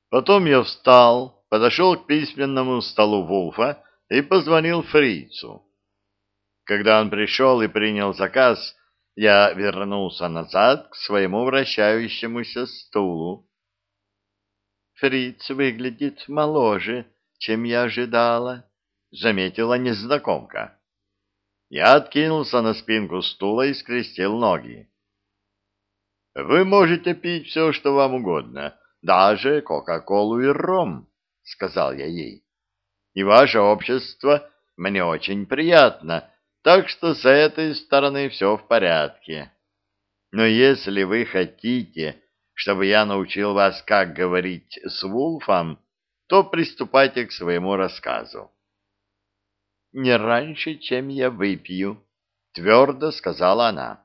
Потом я встал, подошел к письменному столу Вулфа и позвонил фрицу. Когда он пришел и принял заказ, я вернулся назад к своему вращающемуся стулу. «Фриц выглядит моложе, чем я ожидала», — заметила незнакомка. Я откинулся на спинку стула и скрестил ноги. «Вы можете пить все, что вам угодно, даже кока-колу и ром», — сказал я ей. «И ваше общество мне очень приятно, так что с этой стороны все в порядке. Но если вы хотите, чтобы я научил вас, как говорить с Вулфом, то приступайте к своему рассказу». «Не раньше, чем я выпью», — твердо сказала она.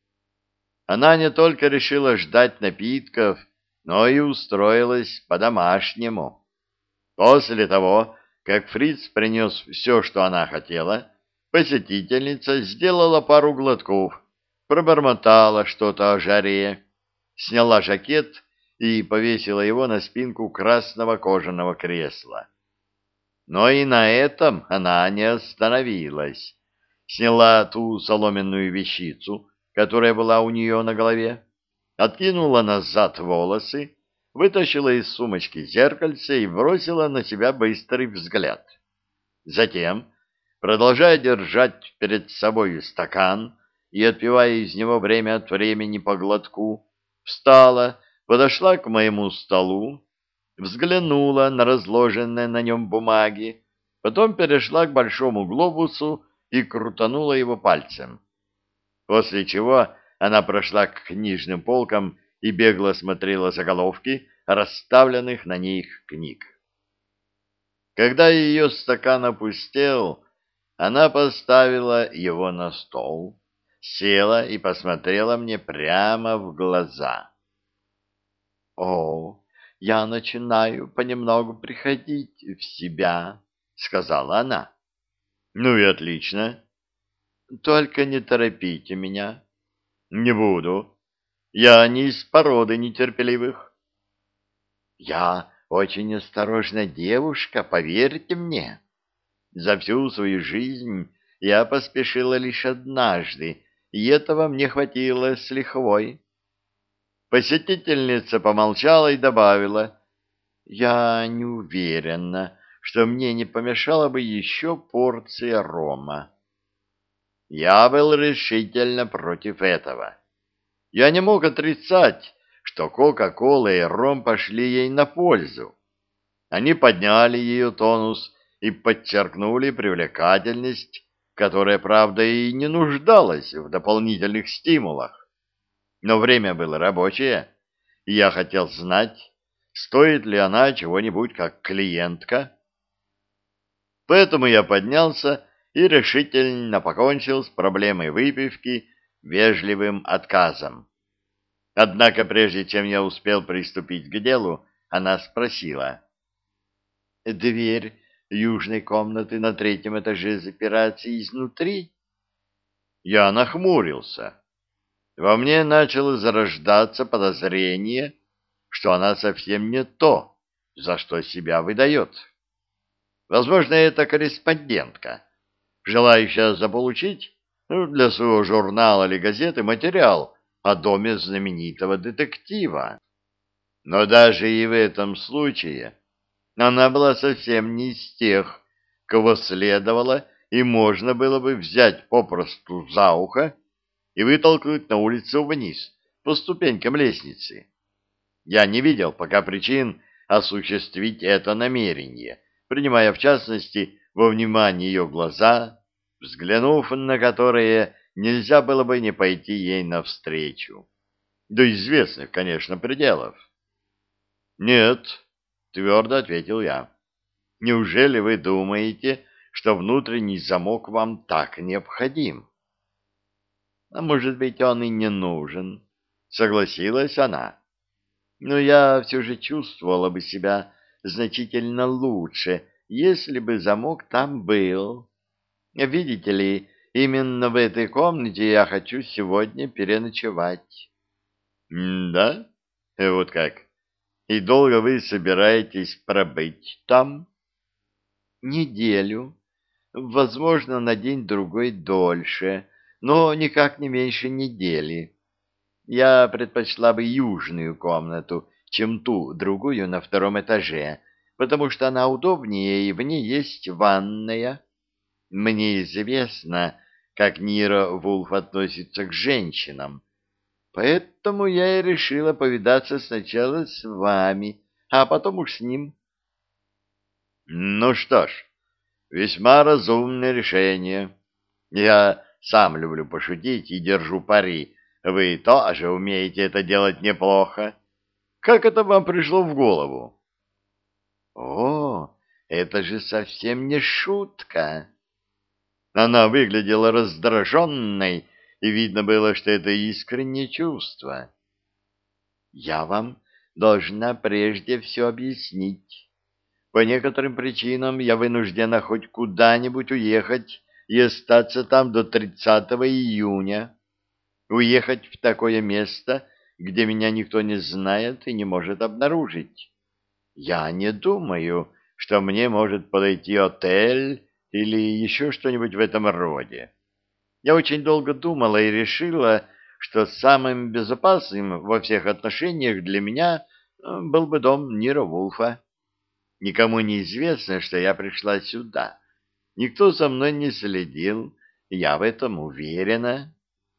Она не только решила ждать напитков, но и устроилась по-домашнему. После того, как фриц принес все, что она хотела, посетительница сделала пару глотков, пробормотала что-то о жаре, сняла жакет и повесила его на спинку красного кожаного кресла. Но и на этом она не остановилась. Сняла ту соломенную вещицу, которая была у нее на голове, откинула назад волосы, вытащила из сумочки зеркальце и бросила на себя быстрый взгляд. Затем, продолжая держать перед собой стакан и отпивая из него время от времени по глотку, встала, подошла к моему столу, взглянула на разложенные на нем бумаги, потом перешла к большому глобусу и крутанула его пальцем. После чего она прошла к книжным полкам и бегло смотрела заголовки расставленных на них книг. Когда ее стакан опустел, она поставила его на стол, села и посмотрела мне прямо в глаза. «О, я начинаю понемногу приходить в себя», — сказала она. «Ну и отлично. Только не торопите меня». «Не буду. Я не из породы нетерпеливых». «Я очень осторожная девушка, поверьте мне. За всю свою жизнь я поспешила лишь однажды, и этого мне хватило с лихвой». Посетительница помолчала и добавила: «Я не уверена, что мне не помешала бы еще порция рома». Я был решительно против этого. Я не мог отрицать, что кока-кола и ром пошли ей на пользу. Они подняли ее тонус и подчеркнули привлекательность, которая, правда, и не нуждалась в дополнительных стимулах. Но время было рабочее, и я хотел знать, стоит ли она чего-нибудь как клиентка. Поэтому я поднялся и решительно покончил с проблемой выпивки вежливым отказом. Однако прежде чем я успел приступить к делу, она спросила: «Дверь южной комнаты на третьем этаже запирается изнутри?» Я нахмурился. Во мне начало зарождаться подозрение, что она совсем не то, за что себя выдает. Возможно, это корреспондентка, желающая заполучить для своего журнала или газеты материал о доме знаменитого детектива. Но даже и в этом случае она была совсем не из тех, кого следовало и можно было бы взять попросту за ухо и вытолкнуть на улицу вниз по ступенькам лестницы. Я не видел пока причин осуществить это намерение, принимая в частности во внимание ее глаза, взглянув на которые нельзя было бы не пойти ей навстречу. До известных, конечно, пределов. «Нет», — твердо ответил я. «Неужели вы думаете, что внутренний замок вам так необходим?» «А может быть, он и не нужен», — согласилась она. «Но я все же чувствовала бы себя значительно лучше, если бы замок там был. Видите ли, именно в этой комнате я хочу сегодня переночевать». «Да? Вот как? И долго вы собираетесь пробыть там? Неделю, возможно, на день-другой дольше, но никак не меньше недели. Я предпочла бы южную комнату, чем ту другую на втором этаже, потому что она удобнее и в ней есть ванная. Мне известно, как Ниро Вулф относится к женщинам, поэтому я и решила повидаться сначала с вами, а потом уж с ним. Ну что ж, весьма разумное решение. Я сам люблю пошутить и держу пари. Вы тоже умеете это делать неплохо. Как это вам пришло в голову? О, это же совсем не шутка. Она выглядела раздраженной, и видно было, что это искреннее чувство. Я вам должна прежде все объяснить. По некоторым причинам я вынуждена хоть куда-нибудь уехать и остаться там до 30 июня. Уехать в такое место, где меня никто не знает и не может обнаружить. Я не думаю, что мне может подойти отель или еще что-нибудь в этом роде. Я очень долго думала и решила, что самым безопасным во всех отношениях для меня был бы дом Ниро Вулфа. Никому не известно, что я пришла сюда. Никто за мной не следил, я в этом уверена.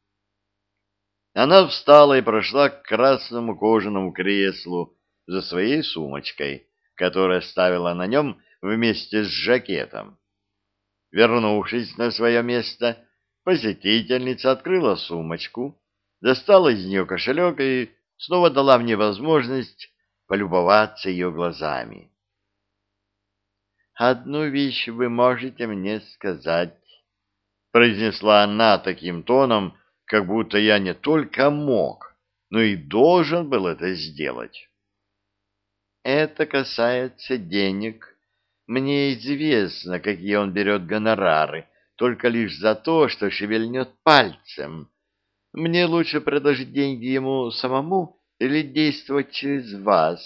Она встала и прошла к красному кожаному креслу за своей сумочкой, которую ставила на нем вместе с жакетом. Вернувшись на свое место, посетительница открыла сумочку, достала из нее кошелек и снова дала мне возможность полюбоваться ее глазами. «Одну вещь вы можете мне сказать», — произнесла она таким тоном, как будто я не только мог, но и должен был это сделать. «Это касается денег. Мне известно, какие он берет гонорары, только лишь за то, что шевельнет пальцем. Мне лучше предложить деньги ему самому или действовать через вас.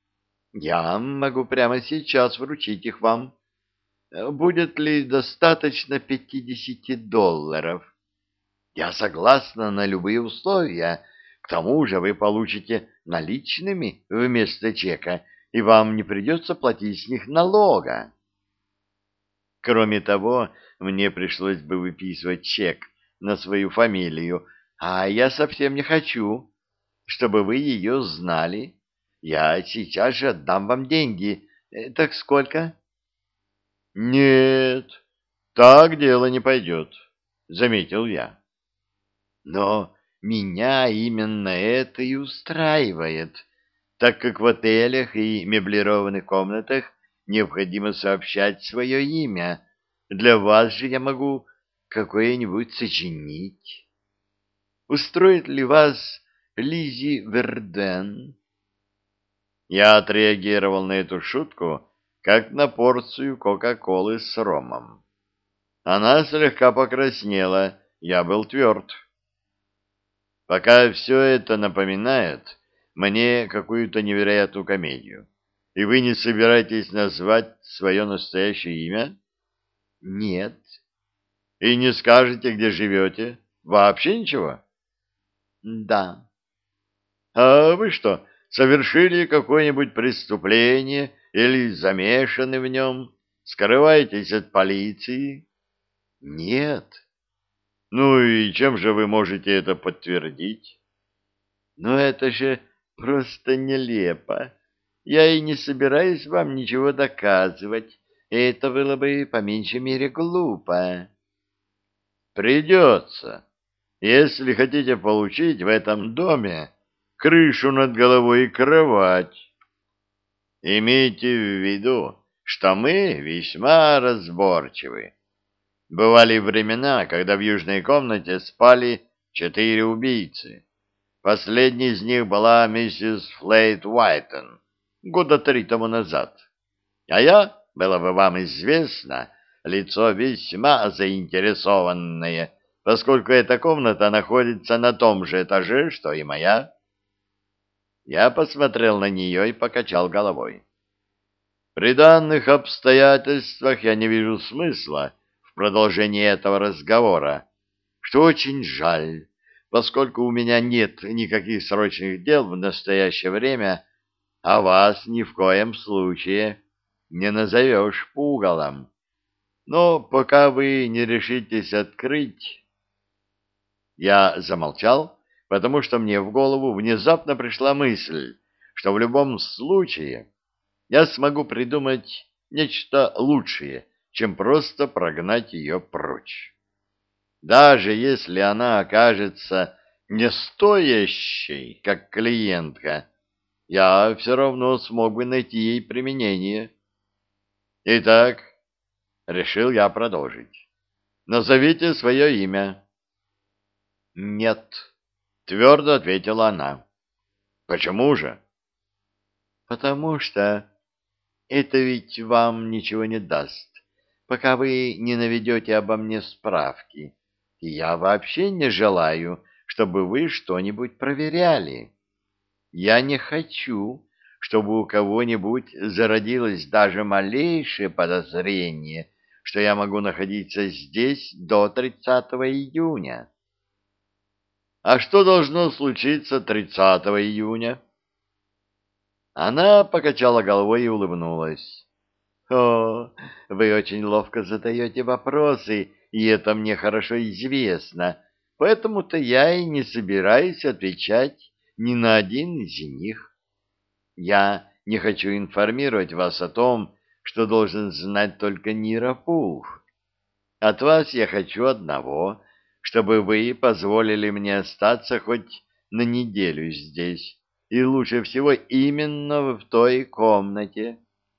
Я могу прямо сейчас вручить их вам. Будет ли достаточно $50? Я согласна на любые условия. К тому же вы получите наличными вместо чека, и вам не придется платить с них налога. Кроме того, мне пришлось бы выписывать чек на свою фамилию, а я совсем не хочу, чтобы вы ее знали. Я сейчас же отдам вам деньги. Так сколько? — Нет, так дело не пойдет, — заметил я. Но меня именно это и устраивает, так как в отелях и меблированных комнатах необходимо сообщать свое имя. Для вас же я могу какое-нибудь сочинить. Устроит ли вас Лизи Верден? Я отреагировал на эту шутку, как на порцию кока-колы с ромом. Она слегка покраснела, я был тверд. Пока все это напоминает мне какую-то невероятную комедию, и вы не собираетесь назвать свое настоящее имя? Нет. И не скажете, где живете? Вообще ничего? Да. А вы что, совершили какое-нибудь преступление или замешаны в нем? Скрываетесь от полиции? Нет. Ну и чем же вы можете это подтвердить? Но это же просто нелепо. Я и не собираюсь вам ничего доказывать. Это было бы по меньшей мере глупо. Придется, если хотите получить в этом доме крышу над головой и кровать. Имейте в виду, что мы весьма разборчивы. Бывали времена, когда в южной комнате спали 4 убийцы. Последней из них была миссис Флейт Уайтон года 3 тому назад. А я, было бы вам известно, лицо весьма заинтересованное, поскольку эта комната находится на том же этаже, что и моя. Я посмотрел на нее и покачал головой. При данных обстоятельствах я не вижу смысла в продолжении этого разговора, что очень жаль, поскольку у меня нет никаких срочных дел в настоящее время, а вас ни в коем случае не назовешь пугалом. Но пока вы не решитесь открыть... Я замолчал, потому что мне в голову внезапно пришла мысль, что в любом случае я смогу придумать нечто лучшее, чем просто прогнать ее прочь. Даже если она окажется не стоящей, как клиентка, я все равно смог бы найти ей применение. Итак, решил я продолжить. Назовите свое имя. Нет, твердо ответила она. Почему же? Потому что это ведь вам ничего не даст, пока вы не наведете обо мне справки. И я вообще не желаю, чтобы вы что-нибудь проверяли. Я не хочу, чтобы у кого-нибудь зародилось даже малейшее подозрение, что я могу находиться здесь до 30 июня. А что должно случиться 30 июня? Она покачала головой и улыбнулась. О, вы очень ловко задаете вопросы, и это мне хорошо известно, поэтому-то я и не собираюсь отвечать ни на один из них. Я не хочу информировать вас о том, что должен знать только Нирапух. От вас я хочу одного, чтобы вы позволили мне остаться хоть на неделю здесь, и лучше всего именно в той комнате.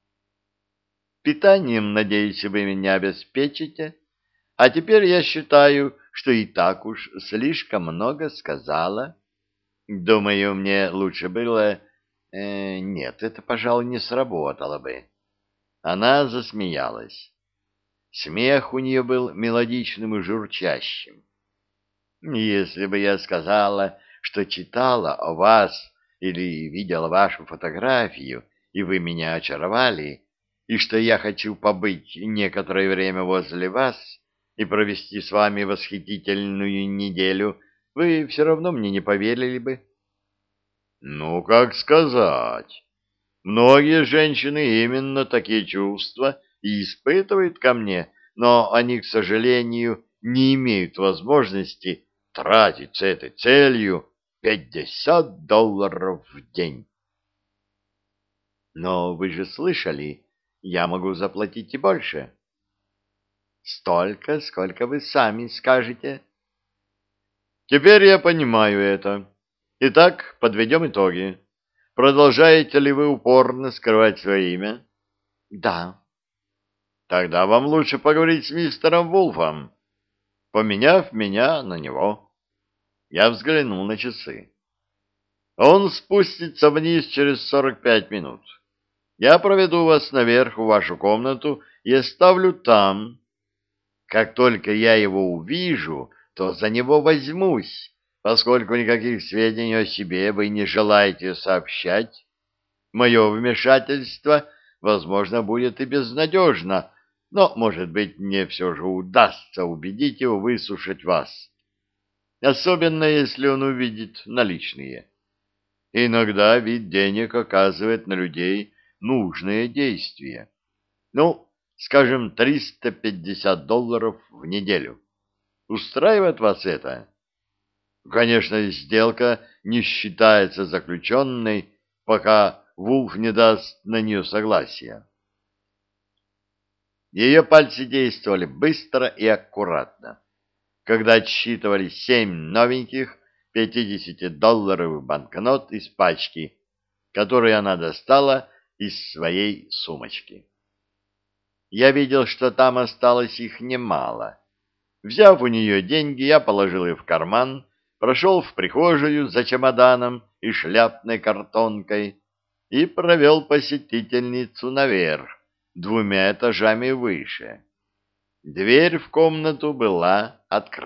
Питанием, надеюсь, вы меня обеспечите, а теперь я считаю, что и так уж слишком много сказала. Думаю, мне лучше было... нет, это, пожалуй, не сработало бы. Она засмеялась. Смех у нее был мелодичным и журчащим. Если бы я сказала, что читала о вас или видела вашу фотографию, и вы меня очаровали, и что я хочу побыть некоторое время возле вас и провести с вами восхитительную неделю, вы все равно мне не поверили бы. Ну, как сказать? Многие женщины именно такие чувства и испытывают ко мне, но они, к сожалению, не имеют возможности тратить с этой целью $50 в день. Но вы же слышали, я могу заплатить и больше. Столько, сколько вы сами скажете. Теперь я понимаю это. Итак, подведем итоги. Продолжаете ли вы упорно скрывать свое имя? Да. Тогда вам лучше поговорить с мистером Вулфом, поменяв меня на него. Я взглянул на часы. Он спустится вниз через 45 минут. Я проведу вас наверх в вашу комнату и оставлю там. Как только я его увижу, то за него возьмусь, поскольку никаких сведений о себе вы не желаете сообщать. Мое вмешательство, возможно, будет и безнадежно, но, может быть, мне все же удастся убедить его выслушать вас, особенно если он увидит наличные. Иногда вид денег оказывает на людей нужное действие. Ну, скажем, $350 в неделю. Устраивает вас это? Конечно, сделка не считается заключенной, пока Вулф не даст на нее согласия. Ее пальцы действовали быстро и аккуратно. Когда отсчитывали 7 новеньких 50-долларовых банкнот из пачки, которую она достала из своей сумочки. Я видел, что там осталось их немало. Взяв у нее деньги, я положил их в карман, прошел в прихожую за чемоданом и шляпной картонкой и провел посетительницу наверх, 2 этажами выше. Дверь в комнату была открыта.